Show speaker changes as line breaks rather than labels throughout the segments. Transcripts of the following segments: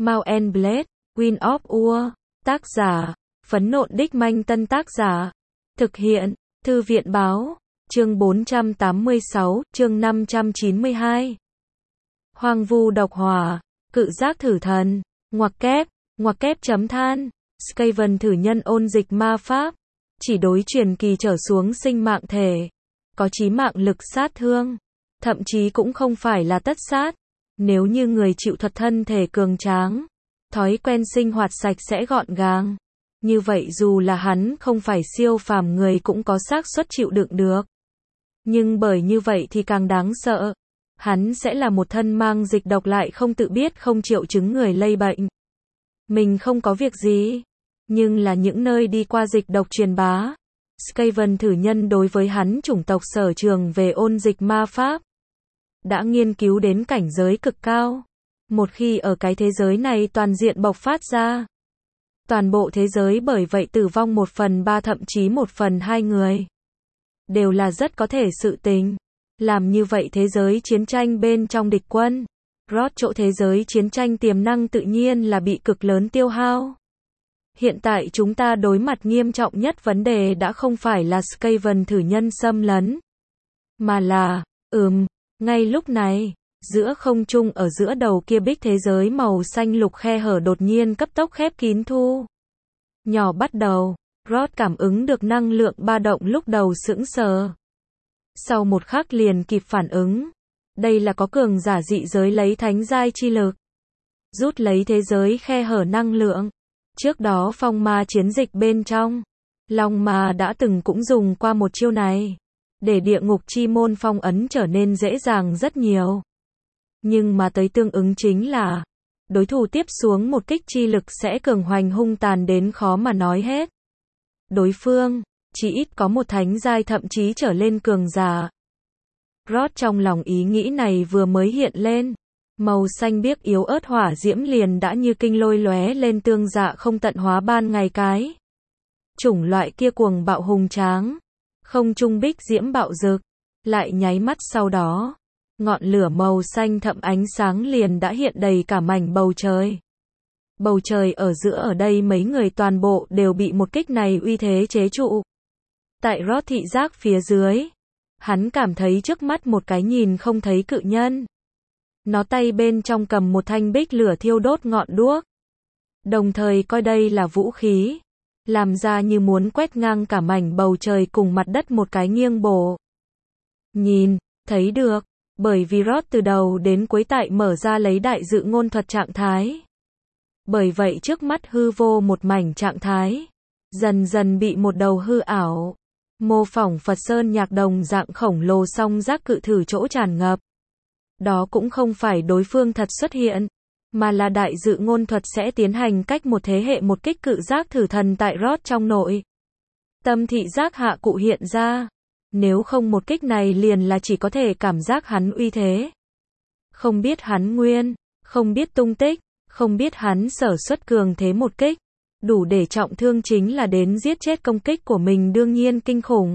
Mount and Blade, Wind of War. Tác giả, Phấn Nộn Đích Manh. Tân tác giả, thực hiện, Thư viện Báo. Chương 486, chương 592. Hoang vu độc hỏa, cự giác thử thần, ngoặc kép chấm than. Skaven thử nhân ôn dịch ma pháp, chỉ đối truyền kỳ trở xuống sinh mạng thể, có chí mạng lực sát thương, thậm chí cũng không phải là tất sát. Nếu như người chịu thuật thân thể cường tráng, thói quen sinh hoạt sạch sẽ gọn gàng, như vậy dù là hắn không phải siêu phàm người cũng có xác suất chịu đựng được. Nhưng bởi như vậy thì càng đáng sợ, hắn sẽ là một thân mang dịch độc lại không tự biết không triệu chứng người lây bệnh. Mình không có việc gì, nhưng là những nơi đi qua dịch độc truyền bá. Skaven thử nhân đối với hắn chủng tộc sở trường về ôn dịch ma pháp đã nghiên cứu đến cảnh giới cực cao. Một khi ở cái thế giới này toàn diện bộc phát ra, toàn bộ thế giới bởi vậy tử vong 1/3 thậm chí 1/2 người, đều là rất có thể sự tình. Làm như vậy thế giới chiến tranh bên trong địch quân, chỗ thế giới chiến tranh tiềm năng tự nhiên là bị cực lớn tiêu hao. Hiện tại chúng ta đối mặt nghiêm trọng nhất vấn đề đã không phải là Skaven thử nhân xâm lấn, mà là, ngay lúc này, giữa không trung ở giữa đầu kia bích thế giới màu xanh lục khe hở đột nhiên cấp tốc khép kín thu nhỏ bắt đầu. Rod cảm ứng được năng lượng ba động lúc đầu sững sờ. Sau một khắc liền kịp phản ứng. Đây là có cường giả dị giới lấy thánh giai chi lực rút lấy thế giới khe hở năng lượng. Trước đó phong ma chiến dịch bên trong, Long Ma đã từng cũng dùng qua một chiêu này, để địa ngục chi môn phong ấn trở nên dễ dàng rất nhiều. Nhưng mà tới tương ứng chính là, đối thủ tiếp xuống một kích chi lực sẽ cường hoành hung tàn đến khó mà nói hết. Đối phương, chỉ ít có một thánh giai thậm chí trở lên cường giả. Rod trong lòng ý nghĩ này vừa mới hiện lên, màu xanh biếc yếu ớt hỏa diễm liền đã như kinh lôi lóe lên tương dạ không tận hóa ban ngày cái. Chủng loại kia cuồng bạo hùng tráng, không trung bích diễm bạo rực, lại nháy mắt sau đó, ngọn lửa màu xanh thẫm ánh sáng liền đã hiện đầy cả mảnh bầu trời. Bầu trời ở giữa ở đây mấy người toàn bộ đều bị một kích này uy thế chế trụ. Tại Rod thị giác phía dưới, hắn cảm thấy trước mắt một cái nhìn không thấy cự nhân. Nó tay bên trong cầm một thanh bích lửa thiêu đốt ngọn đuốc, đồng thời coi đây là vũ khí, làm ra như muốn quét ngang cả mảnh bầu trời cùng mặt đất một cái nghiêng bổ. Nhìn, thấy được, bởi vì Rod từ đầu đến cuối tại mở ra lấy đại dự ngôn thuật trạng thái. Bởi vậy trước mắt hư vô một mảnh trạng thái, dần dần bị một đầu hư ảo, mô phỏng Phật Sơn Nhạc Đồng dạng khổng lồ song giác cự thử chỗ tràn ngập. Đó cũng không phải đối phương thật xuất hiện, mà là đại dự ngôn thuật sẽ tiến hành cách một thế hệ một kích cự giác thử thần tại Rod trong nội tâm thị giác hạ cụ hiện ra. Nếu không một kích này liền là chỉ có thể cảm giác hắn uy thế. Không biết hắn nguyên, không biết tung tích, không biết hắn sở xuất cường thế một kích, đủ để trọng thương chính là đến giết chết công kích của mình đương nhiên kinh khủng.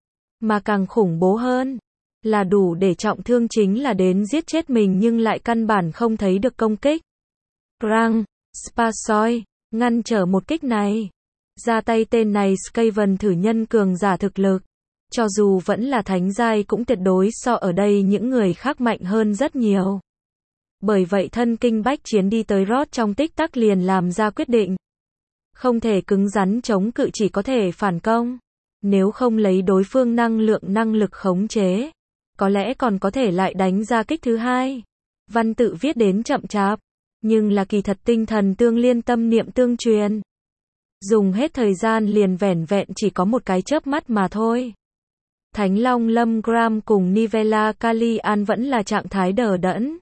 Mà càng khủng bố hơn, là đủ để trọng thương chính là đến giết chết mình nhưng lại căn bản không thấy được công kích. Răng, Sparsoi, ngăn trở một kích này. Ra tay tên này Skaven thử nhân cường giả thực lực. Cho dù vẫn là thánh giai cũng tuyệt đối so ở đây những người khác mạnh hơn rất nhiều. Bởi vậy thân kinh bách chiến đi tới Rod trong tích tắc liền làm ra quyết định. Không thể cứng rắn chống cự chỉ có thể phản công. Nếu không lấy đối phương năng lực khống chế, có lẽ còn có thể lại đánh ra kích thứ hai. Văn tự viết đến chậm chạp, nhưng là kỳ thật tinh thần tương liên tâm niệm tương truyền. Dùng hết thời gian liền vẻn vẹn chỉ có một cái chớp mắt mà thôi. Thánh Long Lâm Graham cùng Nivella Kalian vẫn là trạng thái đờ đẫn.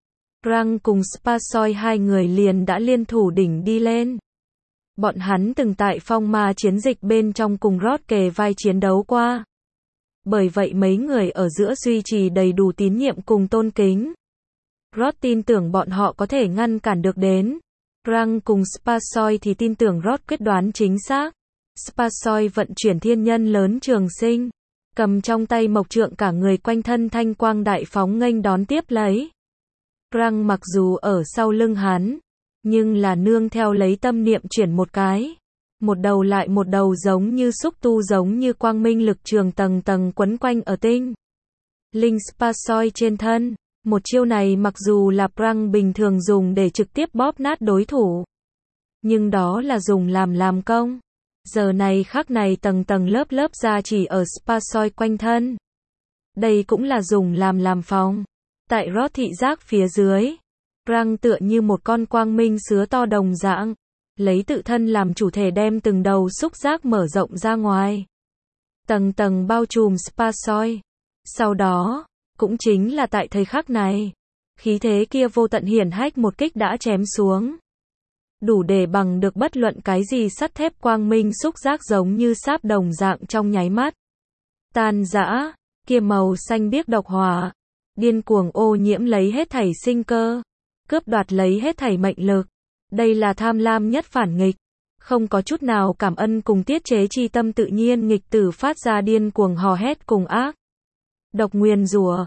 Răng cùng Sparsoi hai người liền đã liên thủ đỉnh đi lên. Bọn hắn từng tại phong ma chiến dịch bên trong cùng Rod kề vai chiến đấu qua. Bởi vậy mấy người ở giữa duy trì đầy đủ tín nhiệm cùng tôn kính. Rod tin tưởng bọn họ có thể ngăn cản được đến. Răng cùng Sparsoi thì tin tưởng Rod quyết đoán chính xác. Sparsoi vận chuyển thiên nhân lớn trường sinh, cầm trong tay mộc trượng cả người quanh thân thanh quang đại phóng nghênh đón tiếp lấy. Răng mặc dù ở sau lưng hắn, Nhưng là nương theo lấy tâm niệm chuyển một cái. Một đầu lại một đầu giống như xúc tu giống như quang minh lực trường tầng tầng quấn quanh ở tinh linh Spasoi trên thân. Một chiêu này mặc dù là Prang bình thường dùng để trực tiếp bóp nát đối thủ. Nhưng đó là dùng làm công. Giờ này khắc này tầng tầng lớp lớp ra chỉ ở Spasoi quanh thân. Đây cũng là dùng làm phòng. Tại rót thị giác phía dưới. Prang tựa như một con quang minh sứa to đồng dạng. Lấy tự thân làm chủ thể đem từng đầu xúc giác mở rộng ra ngoài. Tầng tầng bao trùm Spasoi. Sau đó, cũng chính là tại thời khắc này, khí thế kia vô tận hiển hách một kích đã chém xuống. Đủ để bằng được bất luận cái gì sắt thép quang minh xúc giác giống như sáp đồng dạng trong nháy mắt. Tan rã, kia màu xanh biếc độc hỏa, điên cuồng ô nhiễm lấy hết thảy sinh cơ, cướp đoạt lấy hết thảy mệnh lực. Đây là tham lam nhất phản nghịch, không có chút nào cảm ơn cùng tiết chế chi tâm tự nhiên nghịch tử phát ra điên cuồng hò hét cùng ác. Độc nguyền rủa,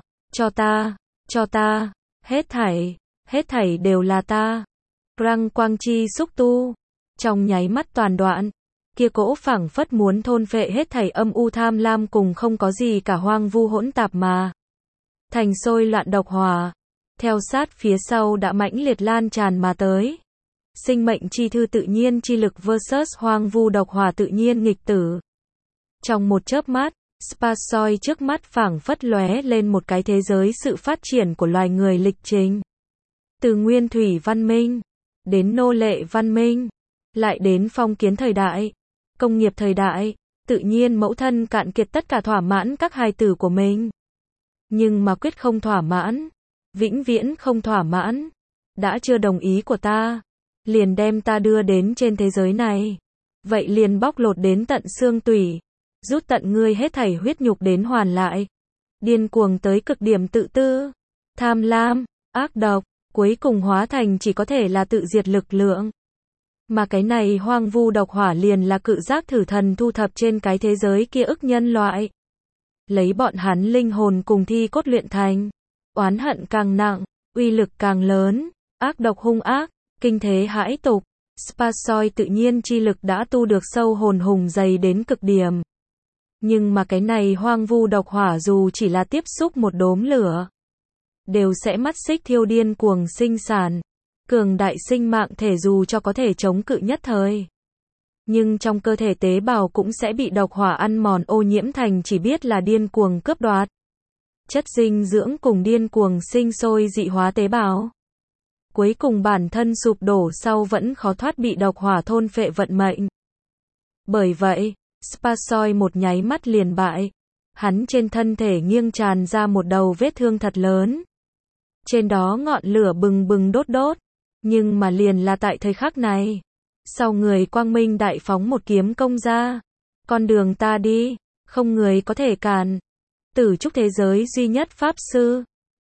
cho ta, hết thảy đều là ta. Prang quang chi xúc tu, trong nháy mắt toàn đoạn, kia cỗ phảng phất muốn thôn phệ hết thảy âm u tham lam cùng không có gì cả hoang vu hỗn tạp mà. Thành sôi loạn độc hỏa, theo sát phía sau đã mãnh liệt lan tràn mà tới. Sinh mệnh chi thư tự nhiên chi lực versus hoang vu độc hỏa tự nhiên nghịch tử. Trong một chớp mắt, Spasoi trước mắt phảng phất lóe lên một cái thế giới sự phát triển của loài người lịch trình. Từ nguyên thủy văn minh, đến nô lệ văn minh, lại đến phong kiến thời đại, công nghiệp thời đại, tự nhiên mẫu thân cạn kiệt tất cả thỏa mãn các hài tử của mình. Nhưng mà quyết không thỏa mãn, vĩnh viễn không thỏa mãn, đã chưa đồng ý của ta, liền đem ta đưa đến trên thế giới này. Vậy liền bóc lột đến tận xương tủy, rút tận ngươi hết thảy huyết nhục đến hoàn lại. Điên cuồng tới cực điểm tự tư, tham lam, ác độc, cuối cùng hóa thành chỉ có thể là tự diệt lực lượng. Mà cái này hoang vu độc hỏa liền là cự giác thử thần thu thập trên cái thế giới kia ức nhân loại. Lấy bọn hắn linh hồn cùng thi cốt luyện thành. Oán hận càng nặng, uy lực càng lớn, ác độc hung ác, kinh thế hãi tục. Spasoi tự nhiên chi lực đã tu được sâu hồn hùng dày đến cực điểm. Nhưng mà cái này hoang vu độc hỏa dù chỉ là tiếp xúc một đốm lửa, đều sẽ mắt xích thiêu điên cuồng sinh sản. Cường đại sinh mạng thể dù cho có thể chống cự nhất thời, nhưng trong cơ thể tế bào cũng sẽ bị độc hỏa ăn mòn ô nhiễm thành chỉ biết là điên cuồng cướp đoạt. Chất dinh dưỡng cùng điên cuồng sinh sôi dị hóa tế bào. Cuối cùng bản thân sụp đổ sau vẫn khó thoát bị độc hỏa thôn phệ vận mệnh. Bởi vậy, Spasoi một nháy mắt liền bại. Hắn trên thân thể nghiêng tràn ra một đầu vết thương thật lớn. Trên đó ngọn lửa bừng bừng đốt đốt. Nhưng mà liền là tại thời khắc này, sau người quang minh đại phóng một kiếm công ra. Con đường ta đi, không người có thể cản. Tử trúc thế giới duy nhất pháp sư,